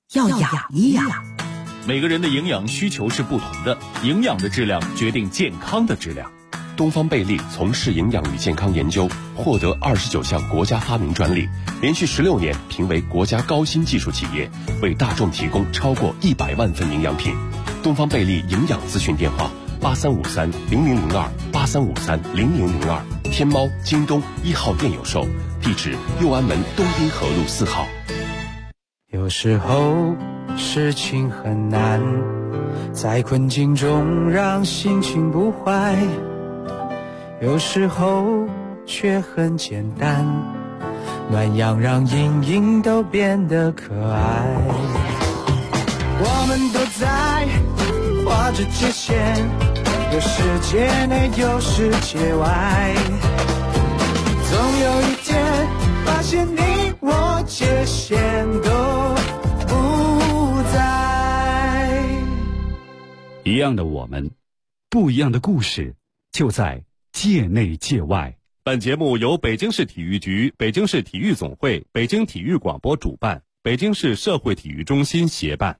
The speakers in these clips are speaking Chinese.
要养一养。 每个人的营养需求是不同的，营养的质量决定健康的质量。 东方贝利从事营养与健康研究，获得29项国家发明专利，连续16年评为国家高新技术企业，为大众提供超过100万份营养品。东方贝利营养咨询电话83530002，83530002，天猫、京东1号店有售，地址右安门东滨河路4号。 有时候事情很难，在困境中让心情不坏，有时候却很简单，暖阳让阴影都变得可爱。我们都在画着界限，有世界内有世界外，总有一天发现你我界限都不在。 一样的我们，不一样的故事，就在界内界外。 本节目由北京市体育局、北京市体育总会、北京体育广播主办，北京市社会体育中心协办。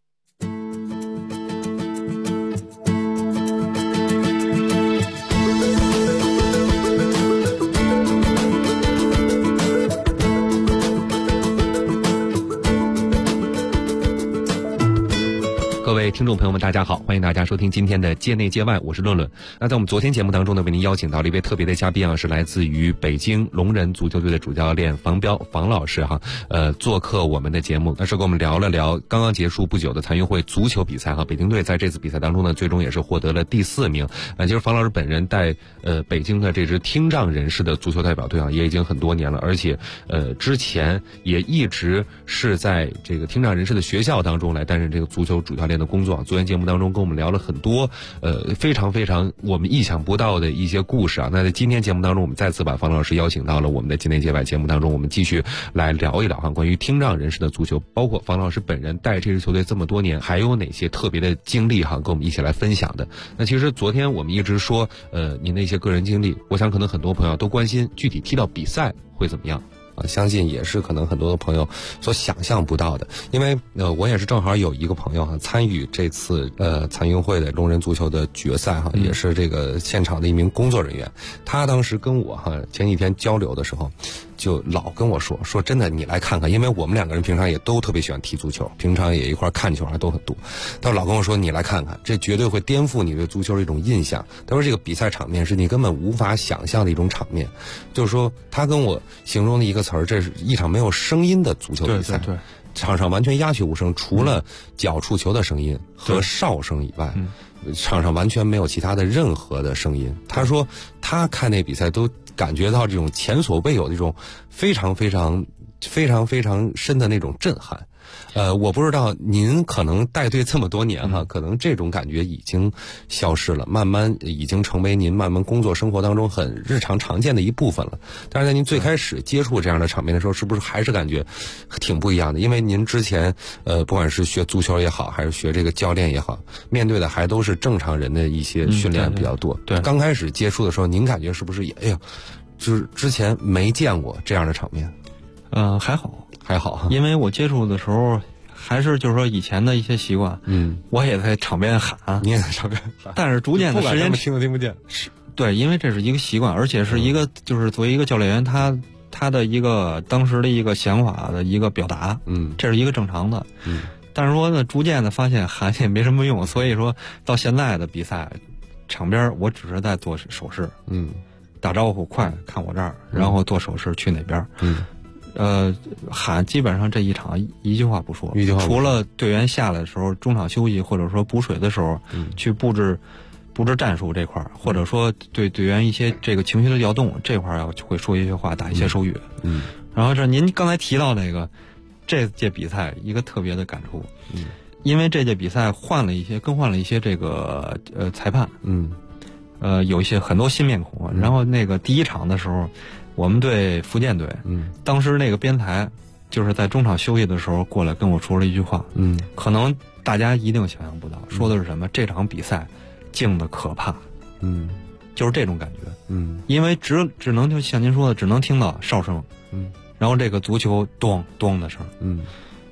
各位听众朋友们，大家好，欢迎大家收听今天的界内界外，我是论论。那在我们昨天节目当中呢，为您邀请到了一位特别的嘉宾啊，是来自于北京龙人足球队的主教练房彪房老师哈，做客我们的节目，那是跟我们聊了聊刚刚结束不久的残运会足球比赛哈。北京队在这次比赛当中呢，最终也是获得了第4名。其实房老师本人带北京的这支听障人士的足球代表队啊，也已经很多年了，而且之前也一直是在这个听障人士的学校当中来担任这个足球主教练的工作。昨天节目当中跟我们聊了很多非常非常我们意想不到的一些故事啊。那在今天节目当中，我们再次把房老师邀请到了我们的界内界外节目当中，我们继续来聊一聊关于听障人士的足球，包括房老师本人带这支球队这么多年，还有哪些特别的经历跟我们一起来分享的。那其实昨天我们一直说您的一些个人经历，我想可能很多朋友都关心具体踢到比赛会怎么样。相信也是可能很多的朋友所想象不到的，因为我也是正好有一个朋友参与这次残运会的龙人足球的决赛也是这个现场的一名工作人员。他当时跟我前几天交流的时候，就老跟我说真的，你来看看，因为我们2个人平常也都特别喜欢踢足球，平常也一块看球还都很多。他老跟我说，你来看看，这绝对会颠覆你对足球的一种印象。他说这个比赛场面是你根本无法想象的一种场面，就是说他跟我形容的一个词儿，这是一场没有声音的足球比赛。对，场上完全鸦雀无声，除了脚触球的声音和哨声以外，场上完全没有其他的任何的声音。他说他看那比赛都感觉到这种前所未有的一种非常非常非常非常深的那种震撼。我不知道您可能带队这么多年可能这种感觉已经消失了，慢慢已经成为您慢慢工作生活当中很日常常见的一部分了。但是在您最开始接触这样的场面的时候，是不是还是感觉挺不一样的？因为您之前不管是学足球也好，还是学这个教练也好，面对的还都是正常人的一些训练比较多。对，刚开始接触的时候，您感觉是不是也就是之前没见过这样的场面？ 还好，因为我接触的时候还是就是说以前的一些习惯，我也在场边喊， 你也在场边喊， 但是逐渐的时间听都听不见， 是对，因为这是一个习惯，而且是一个就是作为一个教练员，他的一个当时的一个想法的一个表达，这是一个正常的，但是说呢，逐渐的发现喊也没什么用，所以说到现在的比赛场边，我只是在做手势，打招呼，快看我这儿，然后做手势去哪边，喊基本上这一场一句话不说，除了队员下来的时候中场休息或者说补水的时候，去布置战术这块儿，或者说对队员一些这个情绪的调动这块儿会说一些话，打一些手语。然后这您刚才提到那个这届比赛一个特别的感触，因为这届比赛更换了一些这个裁判，有一些很多新面孔。然后那个第一场的时候，我们对福建队，当时那个边裁就是在中场休息的时候过来跟我说了一句话，可能大家一定想象不到，说的是什么？这场比赛静的可怕，就是这种感觉，因为只能就像您说的，只能听到哨声，然后这个足球咚咚的声，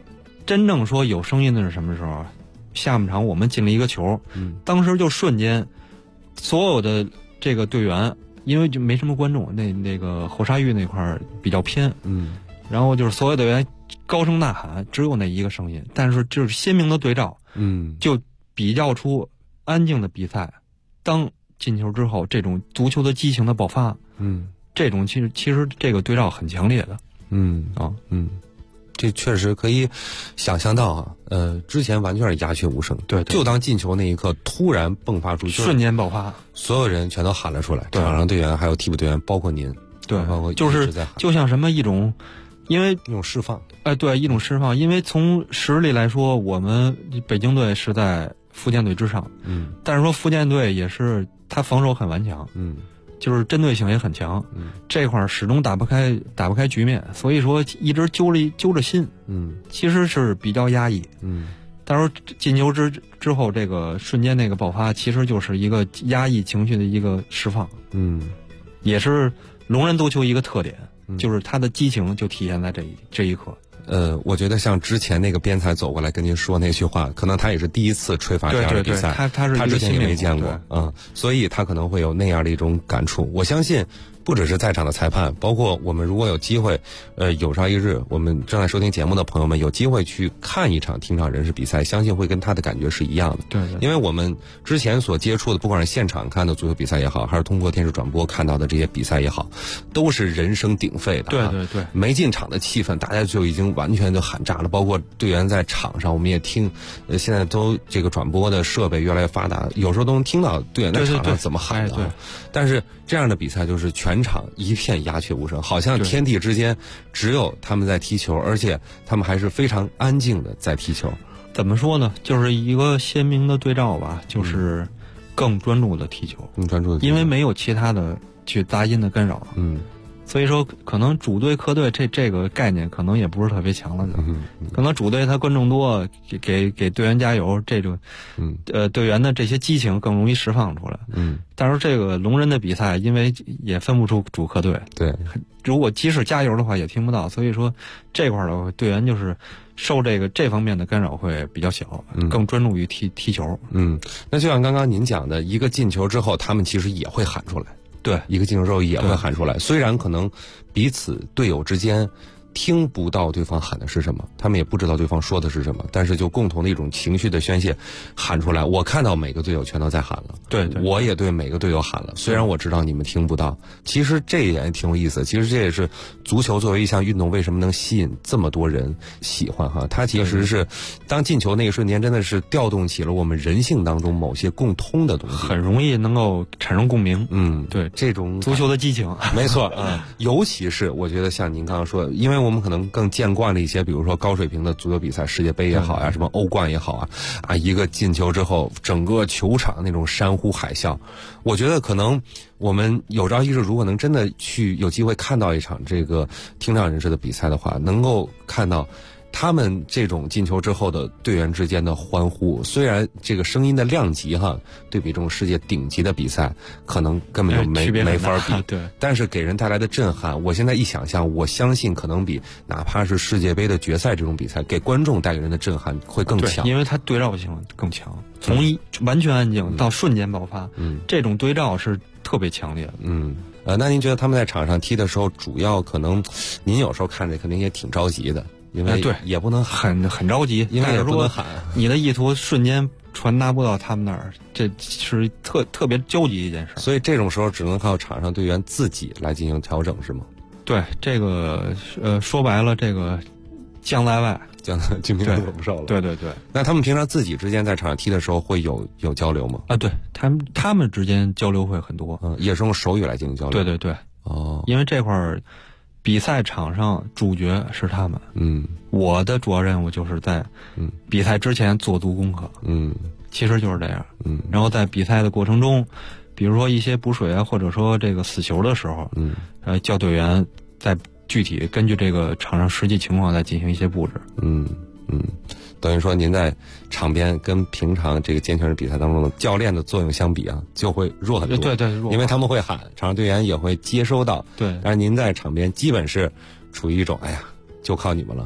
真正说有声音的是什么时候？下半场我们进了一个球，当时就瞬间，所有的这个队员，因为就没什么观众，那个后沙峪那块儿比较偏，然后就是所有队员高声呐喊，只有那一个声音，但是就是鲜明的对照，就比较出安静的比赛，当进球之后，这种足球的激情的爆发，这种其实这个对照很强烈的， 这确实可以想象到啊，之前完全是鸦雀无声， 对， 就当进球那一刻突然迸发出， 瞬间爆发， 所有人全都喊了出来，场上队员还有替补队员，包括您， 对， 包括就是就像什么一种，因为一种释放， 对，一种释放，因为从实力来说，我们北京队是在福建队之上，但是说福建队也是他防守很顽强，就是针对性也很强，这块始终打不开局面，所以说一直揪着心，其实是比较压抑，但是进球之后这个瞬间那个爆发，其实就是一个压抑情绪的一个释放，也是龙人足球一个特点，就是他的激情就体现在这一刻。 我觉得像之前那个边裁走过来跟您说那句话，可能他也是第一次吹罚这样的比赛，他之前也没见过，所以他可能会有那样的一种感触。我相信不只是在场的裁判，包括我们如果有机会，有朝一日我们正在收听节目的朋友们有机会去看一场听障人士比赛，相信会跟他的感觉是一样的。 对， 因为我们之前所接触的，不管是现场看的足球比赛也好，还是通过电视转播看到的这些比赛也好，都是人声鼎沸的。 对， 没进场的气氛，大家就已经完全就喊炸了。包括队员在场上，我们也听，现在都这个转播的设备越来越发达，有时候都能听到队员在场上怎么喊的。但是这样的比赛就是全场一片鸦雀无声，好像天地之间只有他们在踢球，而且他们还是非常安静的在踢球。 怎么说呢？就是一个鲜明的对照吧，就是更专注的踢球，因为没有其他的去杂音的干扰。所以说可能主队客队这个概念可能也不是特别强了，可能主队他观众多，给队员加油，这种队员的这些激情更容易释放出来。但是这个龙人的比赛，因为也分不出主客队， 对， 如果即使加油的话也听不到，所以说这块的队员就是受这方面的干扰会比较小，更专注于踢球。 那就像刚刚您讲的，一个进球之后，他们其实也会喊出来。 对， 一个进球之后也会喊出来，虽然可能彼此队友之间听不到对方喊的是什么，他们也不知道对方说的是什么，但是就共同的一种情绪的宣泄喊出来。我看到每个队友全都在喊了， 对， 我也对每个队友喊了，虽然我知道你们听不到。其实这也挺有意思，其实这也是足球作为一项运动为什么能吸引这么多人喜欢哈。它其实是当进球那一瞬间，真的是调动起了我们人性当中某些共通的东西， 很容易能够产生共鸣。 对，这种足球的激情， 没错尤其是我觉得像您刚刚说的，因为我们可能更见惯了一些，比如说高水平的足球比赛，世界杯也好呀，什么欧冠也好啊，一个进球之后，整个球场那种山呼海啸，我觉得可能我们有朝一日如果能真的去有机会看到一场这个听障人士的比赛的话，能够看到他们这种进球之后的队员之间的欢呼，虽然这个声音的量级对比这种世界顶级的比赛可能根本就没法比， 对， 但是给人带来的震撼，我现在一想象，我相信可能比哪怕是世界杯的决赛这种比赛给观众带给人的震撼会更强， 因为它对照性更强，从完全安静到瞬间爆发，这种对照是特别强烈的。 那您觉得他们在场上踢的时候，主要可能您有时候看着肯定也挺着急的，因为也不能很着急， 因为也不能喊， 你的意图瞬间传达不到他们那儿，这是特别焦急一件事。 所以这种时候只能靠场上队员自己来进行调整，是吗？ 对，这个说白了，这个将在外， 精兵不受了。 对。 那他们平常自己之间在场上踢的时候会有交流吗？ 对，他们之间交流会很多， 也是用手语来进行交流。 对。因为这块儿比赛场上主角是他们，我的主要任务就是在比赛之前做足功课，其实就是这样，然后在比赛的过程中，比如说一些补水啊，或者说这个死球的时候，叫队员在具体根据这个场上实际情况再进行一些布置， 等于说您在场边跟平常这个健全人比赛当中的教练的作用相比就会弱很多。 对， 因为他们会喊，场上队员也会接收到。 对， 但是您在场边基本是处于一种就靠你们了，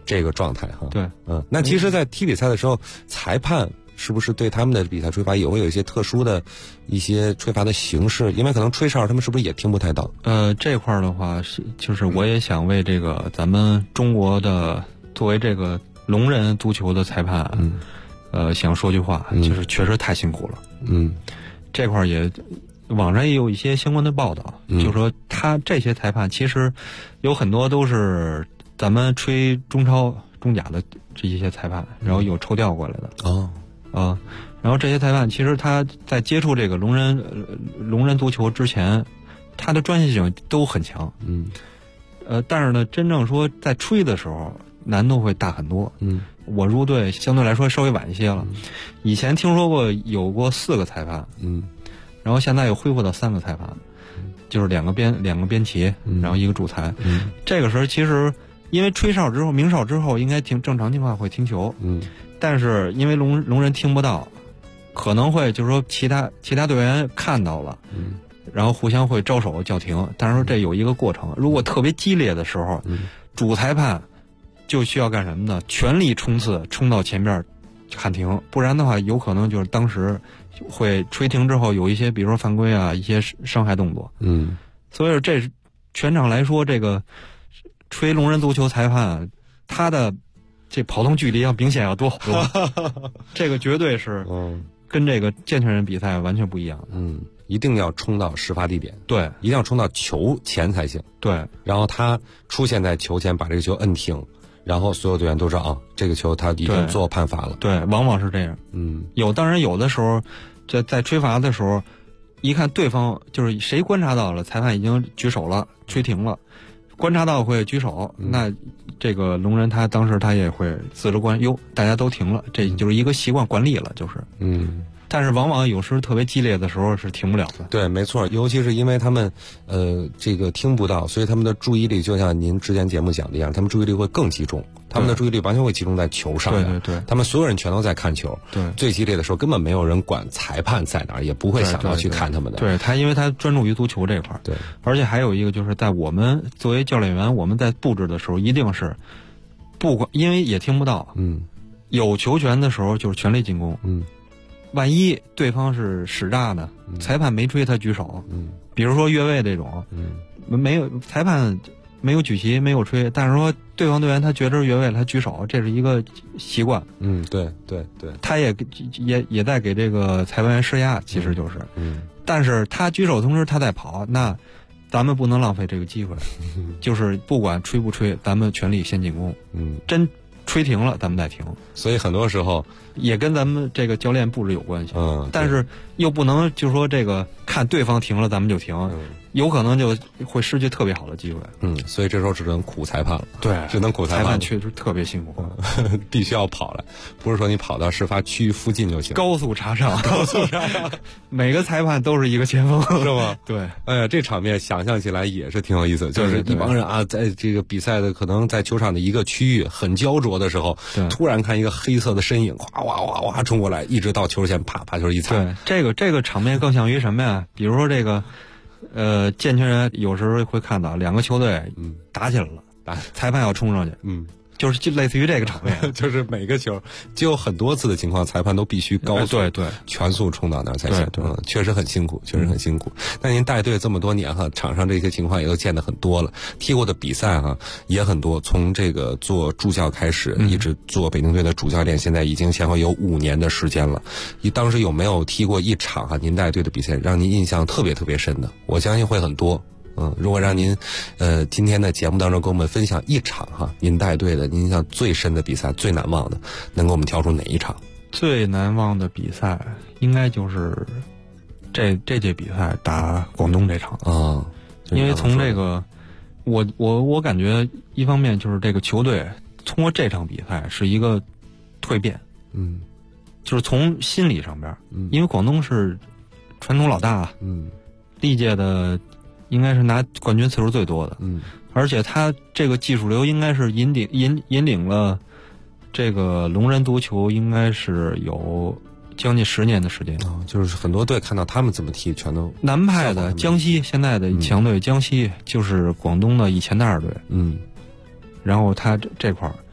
这个状态哈。 对， 那其实，在踢比赛的时候，裁判是不是对他们的比赛吹罚也会有一些特殊的一些吹罚的形式？因为可能吹哨他们是不是也听不太到？ 这块的话就是我也想为这个咱们中国的作为这个聋人足球的裁判，想说句话，就是确实太辛苦了。这块也网上也有一些相关的报道，就说他这些裁判其实有很多都是咱们吹中超、中甲的这些裁判，然后有抽调过来的。然后这些裁判其实他在接触这个聋人足球之前，他的专业性都很强。但是呢，真正说在吹的时候难度会大很多。我入队相对来说稍微晚一些了，以前听说过有过4个裁判，然后现在又恢复到3个裁判，就是两个边旗，然后一个主裁。这个时候其实因为吹哨之后鸣哨之后应该正常情况会停球，但是因为聋人听不到，可能会就是说其他队员看到了，然后互相会招手叫停，但是说这有一个过程，如果特别激烈的时候，主裁判就需要干什么呢？全力冲刺，冲到前边喊停，不然的话有可能就是当时会吹停之后有一些比如说犯规啊，一些伤害动作。所以这全场来说，这个吹聋人足球裁判他的这跑动距离要明显要多好多，这个绝对是跟这个健全人比赛完全不一样的。 一定要冲到事发地点， 对， 一定要冲到球前才行。 对， 然后他出现在球前，把这个球摁停，然后所有队员都知道啊，这个球他已经做判罚了。 对，往往是这样。当然有的时候，在吹罚的时候，一看对方就是谁观察到了，裁判已经举手了，吹停了，观察到会举手，那这个聋人他当时他也会自着观，大家都停了，这就是一个习惯惯例了，就是。但是往往有时特别激烈的时候是停不了的。 对，没错，尤其是因为他们这个听不到，所以他们的注意力就像您之前节目讲的一样，他们注意力会更集中，他们的注意力完全会集中在球上。 对， 他们所有人全都在看球。 对， 最激烈的时候根本没有人管裁判在哪儿，也不会想到去看他们的。 对，因为他专注于足球这块儿。 对， 而且还有一个就是在我们作为教练员，我们在布置的时候一定是不管，因为也听不到。有球权的时候就是全力进攻。万一对方是使诈的，裁判没吹他举手，比如说越位这种，没有裁判没有举旗没有吹，但是说对方队员他觉得是越位了，他举手，这是一个习惯。 对， 他也在给这个裁判员施压，其实就是，但是他举手同时他在跑，那咱们不能浪费这个机会，就是不管吹不吹，咱们全力先进攻。真吹停了，咱们再停。所以很多时候也跟咱们这个教练布置有关系。但是又不能就说这个看对方停了，咱们就停，有可能就会失去特别好的机会。 所以这时候只能苦裁判了。 对， 只能苦裁判。 裁判确实特别辛苦， 必须要跑来，不是说你跑到事发区附近就行。 高速查哨，每个裁判都是一个前锋， 是吗？ 对。 哎呀，这场面想象起来也是挺有意思，就是一帮人啊，在这个比赛的可能在球场的一个区域很焦灼的时候，突然看一个黑色的身影，哗哗哗哗冲过来，一直到球前，啪把球一踩。 对，这个场面更像于什么呀？比如说这个，健全人有时候会看到两个球队打起来了，裁判要冲上去，就类似于这个场面， 就是每个球就有很多次的情况，裁判都必须高速全速冲到那儿才行。确实很辛苦，确实很辛苦。那您带队这么多年哈，场上这些情况也都见得很多了，踢过的比赛哈也很多，从这个做助教开始，一直做北京队的主教练，现在已经前后有5年的时间了。你当时有没有踢过一场哈您带队的比赛让您印象特别特别深的？我相信会很多。如果让您，今天的节目当中跟我们分享一场哈，您带队的您印象最深的比赛，最难忘的，能给我们挑出哪一场？ 最难忘的比赛应该就是这届比赛打广东这场啊，因为从这个，我感觉一方面就是这个球队通过这场比赛是一个蜕变，就是从心理上边，因为广东是传统老大，历届的。应该是拿冠军次数最多的，而且他这个技术流应该是引领了这个聋人足球，应该是有将近10年的时间。 就是很多队看到他们怎么踢，全都南派的江西现在的强队江西就是广东的以前的2队，然后他这块儿，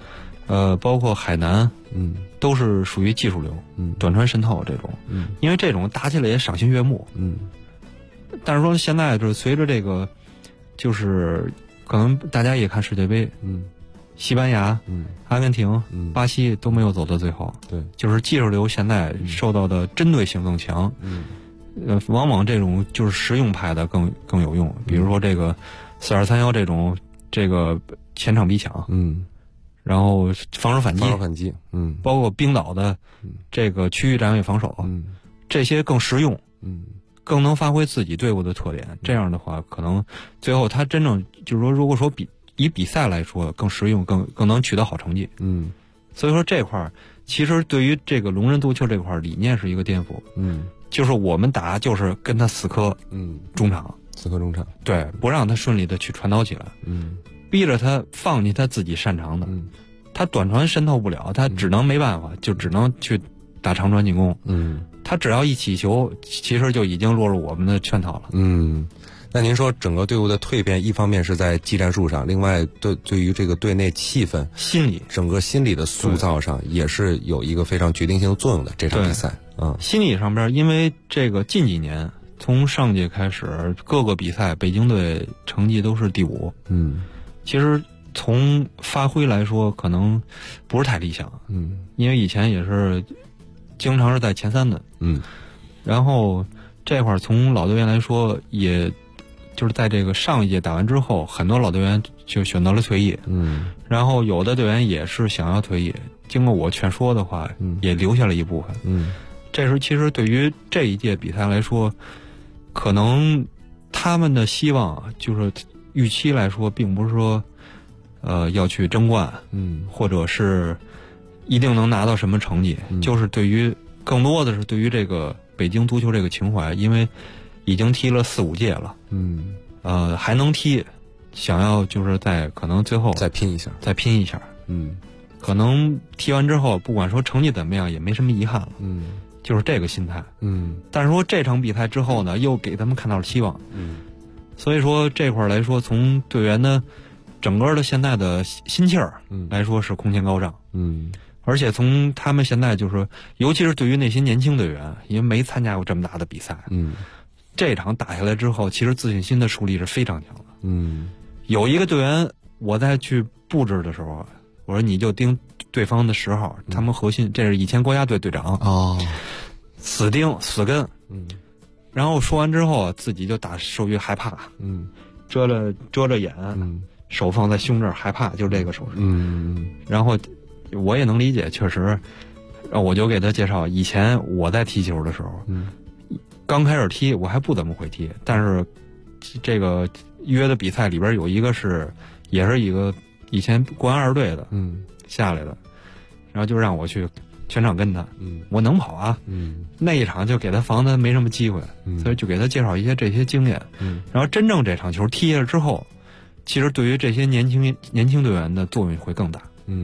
包括海南，都是属于技术流，短传渗透这种，因为这种打起来也赏心悦目，但是说现在就是随着这个，就是可能大家也看世界杯，西班牙、阿根廷、巴西都没有走到最后， 对， 就是技术流现在受到的针对性更强，往往这种就是实用派的更有用，比如说这个4231这种这个前场逼抢，然后防守反击，包括冰岛的这个区域战术防守，这些更实用，更能发挥自己队伍的特点。这样的话，可能最后他真正就是说，如果说以比赛来说更实用，更能取得好成绩。所以说这块儿其实对于这个龙人足球这块儿理念是一个颠覆。就是我们打就是跟他死磕，中场，对，不让他顺利的去传导起来，逼着他放弃他自己擅长的，他短传渗透不了，他只能没办法，就只能去打长传进攻。他只要一起球，其实就已经落入我们的圈套了。 那您说整个队伍的蜕变，一方面是在技战术上，另外对于这个队内气氛、 心理， 整个心理的塑造上，也是有一个非常决定性的作用的。这场比赛， 心理上边，因为这个近几年从上届开始，各个比赛北京队成绩都是第5。其实从发挥来说，可能不是太理想。因为以前也是经常是在前3的。然后这块儿从老队员来说，也就是在这个上一届打完之后，很多老队员就选择了退役。然后有的队员也是想要退役，经过我劝说的话，也留下了一部分。这时其实对于这一届比赛来说，可能他们的希望就是预期来说，并不是说要去争冠，或者是一定能拿到什么成绩，就是对于更多的是对于这个北京足球这个情怀，因为已经踢了4、5届了，还能踢，想要就是在可能最后再拼一下， 可能踢完之后，不管说成绩怎么样，也没什么遗憾了，就是这个心态，但是说这场比赛之后呢，又给他们看到了希望，所以说这块来说，从队员的整个的现在的心气儿来说是空前高涨，而且从他们现在就是说，尤其是对于那些年轻队员，因为没参加过这么大的比赛，这场打下来之后，其实自信心的树立是非常强的。有一个队员，我在去布置的时候，我说你就盯对方的10号，他们核心，这是以前国家队队长死盯死跟，然后说完之后自己就打手语害怕，遮着眼，手放在胸这儿害怕，就这个手势，然后我也能理解，确实，我就给他介绍，以前我在踢球的时候，刚开始踢我还不怎么会踢，但是这个约的比赛里边有一个也是一个以前国安2队的，下来的，然后就让我去全场跟他，我能跑啊，那一场就给他防的没什么机会，所以就给他介绍一些这些经验，然后真正这场球踢下来之后，其实对于这些年轻队员的作用会更大，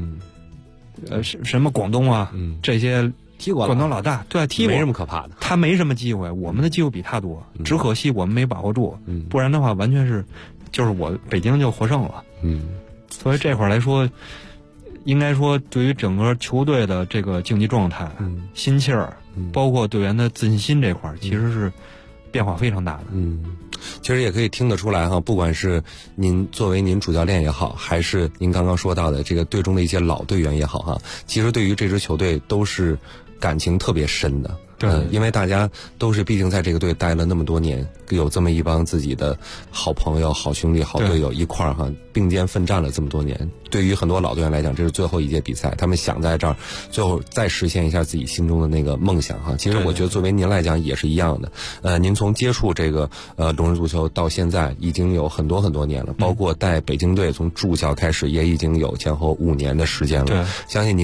什么广东啊，这些踢过了， 广东老大对踢过， 没什么可怕的， 他没什么机会，我们的机会比他多，只可惜我们没把握住，不然的话完全是就是我北京就获胜了，所以这块来说，应该说对于整个球队的这个竞技状态、心气儿，包括队员的自信心这块，其实是变化非常大的。 其实也可以听得出来哈，不管是您作为您主教练也好，还是您刚刚说到的这个队中的一些老队员也好哈，其实对于这支球队都是感情特别深的。因为大家都是毕竟在这个队待了那么多年，有这么一帮自己的好朋友、好兄弟、好队友一块儿哈，并肩奋战了这么多年。对于很多老队员来讲，这是最后一届比赛，他们想在这儿最后再实现一下自己心中的那个梦想哈。其实我觉得作为您来讲也是一样的。您从接触这个龙人足球到现在已经有很多很多年了，包括带北京队从助教开始也已经有前后5年的时间了。相信您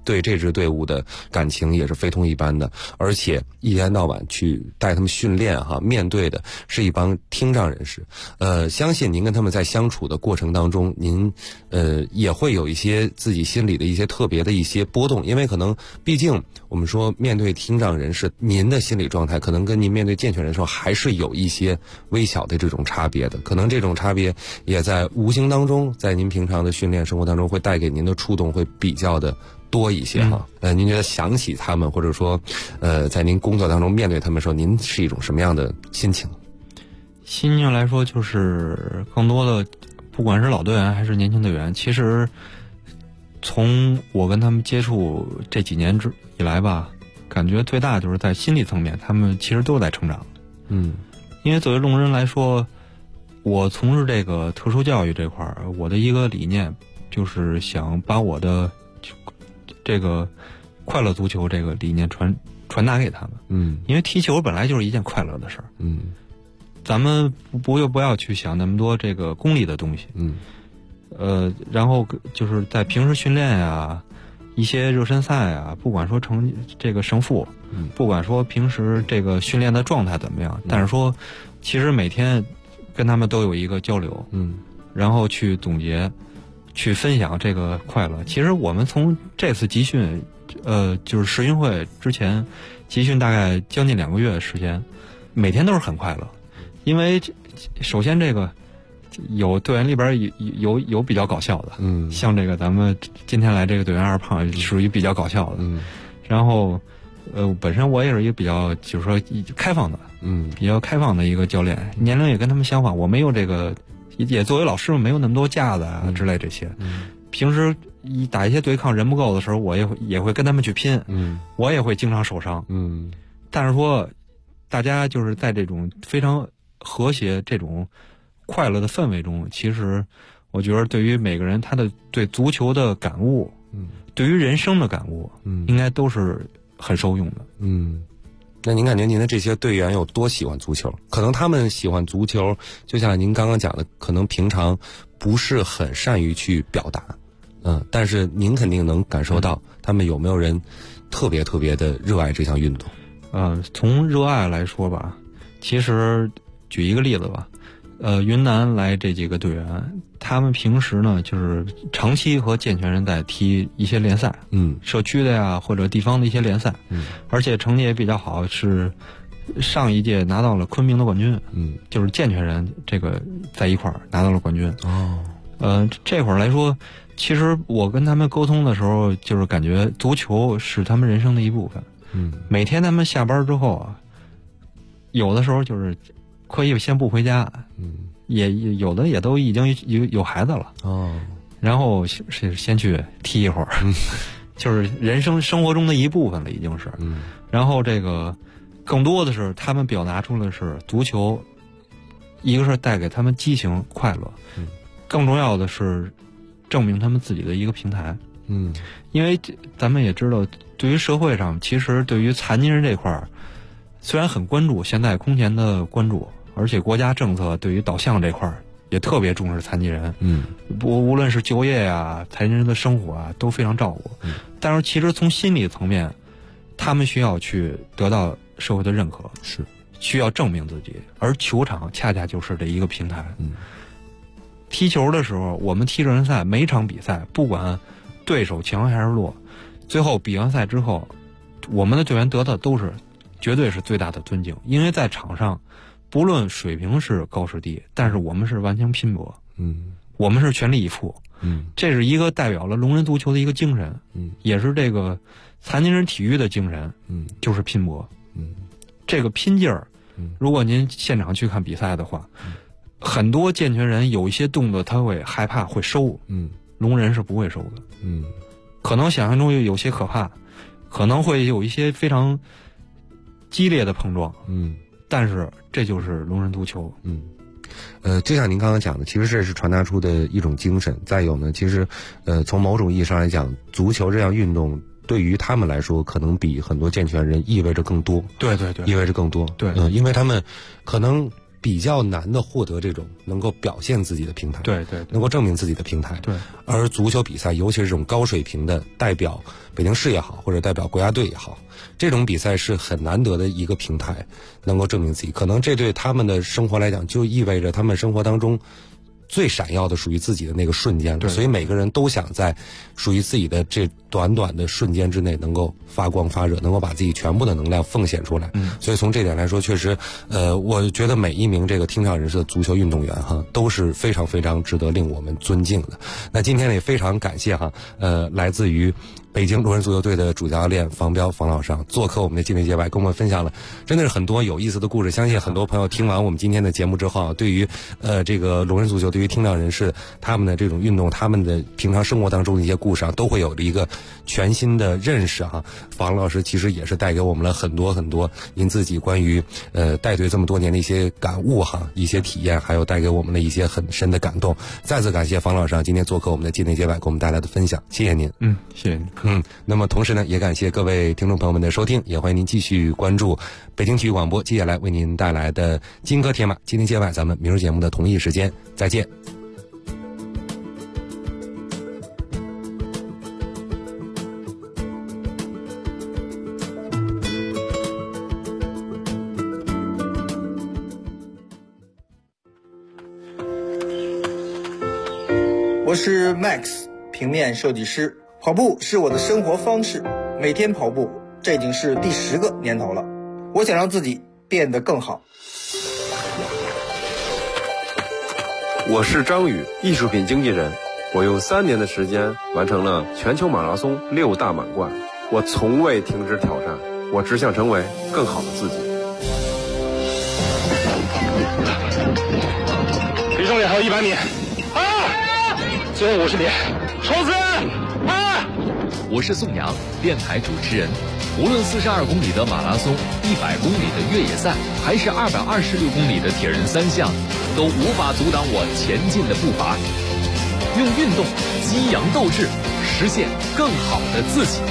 对这支队伍的感情也是非同一般的，而且一天到晚去带他们训练面对的是一帮听障人士。相信您跟他们在相处的过程当中，您也会有一些自己心里的一些特别的一些波动，因为可能毕竟我们说面对听障人士，您的心理状态可能跟您面对健全人士还是有一些微小的这种差别的，可能这种差别也在无形当中，在您平常的训练生活当中会带给您的触动会比较的多一些您觉得想起他们，或者说在您工作当中面对他们的时候，您是一种什么样的心情？ 心情来说，就是更多的不管是老队员还是年轻队员，其实从我跟他们接触这几年以来吧，感觉最大就是在心理层面，他们其实都在成长。因为作为聋人来说，我从事这个特殊教育这块儿，我的一个理念就是想把我的这个快乐足球这个理念传达给他们。因为踢球本来就是一件快乐的事儿。咱们不要去想那么多这个功利的东西。然后就是在平时训练呀，一些热身赛啊，不管说成这个胜负，不管说平时这个训练的状态怎么样，但是说其实每天跟他们都有一个交流，然后去总结，去分享这个快乐。其实我们从这次集训，就是世运会之前集训大概将近2个月的时间，每天都是很快乐。因为首先这个有队员里边有比较搞笑的，像这个咱们今天来这个队员二胖属于比较搞笑的，然后本身我也是一个比较就是说开放的，比较开放的一个教练，年龄也跟他们相仿，我没有这个也作为老师没有那么多架子啊之类这些，平时打一些对抗人不够的时候，我也会跟他们去拼，我也会经常受伤，但是说大家就是在这种非常和谐这种快乐的氛围中，其实我觉得对于每个人他的对足球的感悟，对于人生的感悟，应该都是很受用的。 那您感觉您的这些队员有多喜欢足球？可能他们喜欢足球，就像您刚刚讲的，可能平常不是很善于去表达，但是您肯定能感受到他们有没有人特别特别的热爱这项运动。 从热爱来说吧，其实举一个例子吧，云南来这几个队员，他们平时呢就是长期和健全人在踢一些联赛，社区的呀或者地方的一些联赛，而且成绩也比较好，是上一届拿到了昆明的冠军，就是健全人这个在一块儿拿到了冠军。这会儿来说，其实我跟他们沟通的时候，就是感觉足球是他们人生的一部分。每天他们下班之后啊，有的时候就是可以先不回家，也有的也都已经有孩子了，然后是先去踢一会儿，就是人生活中的一部分了，已经是。然后这个更多的是他们表达出的是足球，一个是带给他们激情快乐，更重要的是证明他们自己的一个平台。因为咱们也知道，对于社会上，其实对于残疾人这块儿，虽然很关注，现在空前的关注，而且国家政策对于导向这块儿也特别重视残疾人，无论是就业啊、残疾人的生活啊，都非常照顾。但是其实从心理层面，他们需要去得到社会的认可， 是需要证明自己，而球场恰恰就是这一个平台。踢球的时候，我们踢热身赛，每场比赛不管对手强还是弱，最后比完赛之后，我们的队员得到都是绝对是最大的尊敬，因为在场上不论水平是高是低，但是我们是完全拼搏，我们是全力以赴，这是一个代表了聋人足球的一个精神，也是这个残疾人体育的精神，就是拼搏，这个拼劲儿，如果您现场去看比赛的话，很多健全人有一些动作他会害怕会收，聋人是不会收的，可能想象中有些可怕，可能会有一些非常激烈的碰撞，但是这就是聋人足球。 就像您刚刚讲的，其实这是传达出的一种精神。再有呢，其实从某种意义上来讲，足球这项运动对于他们来说，可能比很多健全人意味着更多。 对对对， 意味着更多。 对， 因为他们可能比较难的获得这种能够表现自己的平台， 对， 能够证明自己的平台。 对， 而足球比赛，尤其是这种高水平的代表北京市也好，或者代表国家队也好，这种比赛是很难得的一个平台，能够证明自己。可能这对他们的生活来讲，就意味着他们生活当中最闪耀的属于自己的那个瞬间，所以每个人都想在属于自己的这短短的瞬间之内能够发光发热，能够把自己全部的能量奉献出来。所以从这点来说，确实我觉得每一名这个听障人士的足球运动员都是非常非常值得令我们尊敬的。那今天呢也非常感谢来自于北京龙人足球队的主教练房彪房老师做客我们的境内街外，跟我们分享了真的是很多有意思的故事。相信很多朋友听完我们今天的节目之后对于这个龙人足球，对于听障人士他们的这种运动，他们的平常生活当中的一些故事都会有了一个全新的认识房老师其实也是带给我们了很多很多您自己关于带队这么多年的一些感悟一些体验，还有带给我们的一些很深的感动。再次感谢房老师今天做客我们的境内街外给我们带来的分享，谢谢您。 谢谢您。 那么同时呢也感谢各位听众朋友们的收听，也欢迎您继续关注北京体育广播接下来为您带来的金科铁马境内街外，咱们明日节目的同一时间再见。 我是 Max， 平面设计师。跑步是我的生活方式，每天跑步，这已经是第10个年头了。我想让自己变得更好。 我是张宇，艺术品经纪人。我用3年的时间完成了全球马拉松6大满贯。我从未停止挑战，我只想成为更好的自己。 离终点还有100米，最后50米，冲刺！ 我是宋阳，电台主持人。无论42公里的马拉松、100公里的越野赛，还是226公里的铁人3项，都无法阻挡我前进的步伐。用运动激扬斗志，实现更好的自己。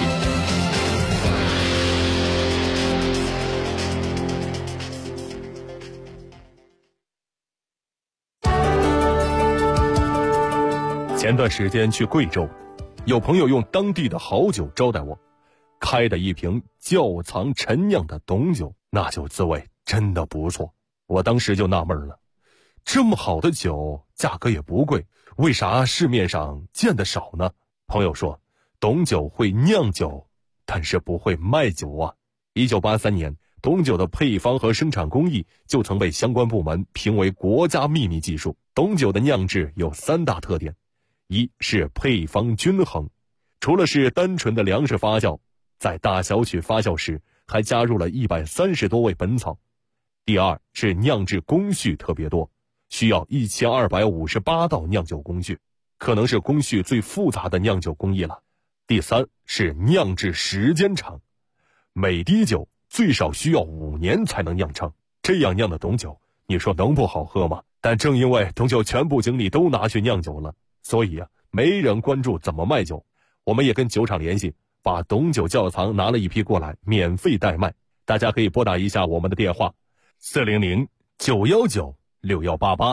前段时间去贵州，有朋友用当地的好酒招待我，开的一瓶窖藏陈酿的董酒，那酒滋味真的不错。我当时就纳闷了，这么好的酒价格也不贵，为啥市面上见得少呢？朋友说，董酒会酿酒，但是不会卖酒啊。1983年，董酒的配方和生产工艺就曾被相关部门评为国家秘密技术。董酒的酿制有3大特点，一是配方均衡，除了是单纯的粮食发酵，在大小曲发酵时还加入了130多味本草。第二是酿制工序特别多，需要1258道酿酒工序，可能是工序最复杂的酿酒工艺了。第三是酿制时间长，每滴酒最少需要5年才能酿成，这样酿的董酒，你说能不好喝吗？但正因为董酒全部精力都拿去酿酒了，所以没人关注怎么卖酒。我们也跟酒厂联系，把董酒窖藏拿了一批过来，免费代卖。大家可以拨打一下我们的电话400-919-6188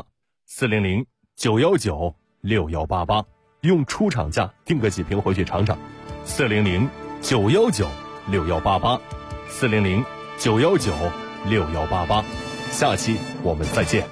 400-919-6188，用出厂价订个几瓶回去尝尝。400-919-6188 400-919-6188，下期我们再见。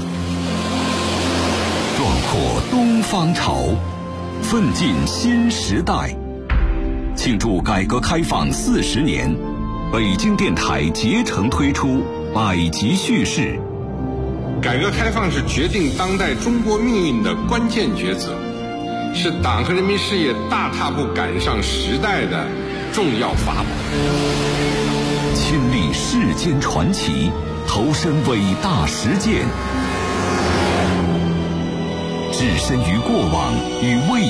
壮阔东方潮，奋进新时代。庆祝改革开放40年，北京电台竭诚推出百集叙事。 改革开放是决定当代中国命运的关键抉择，是党和人民事业大踏步赶上时代的重要法宝。 亲历世间传奇，投身伟大实践，置身于过往与未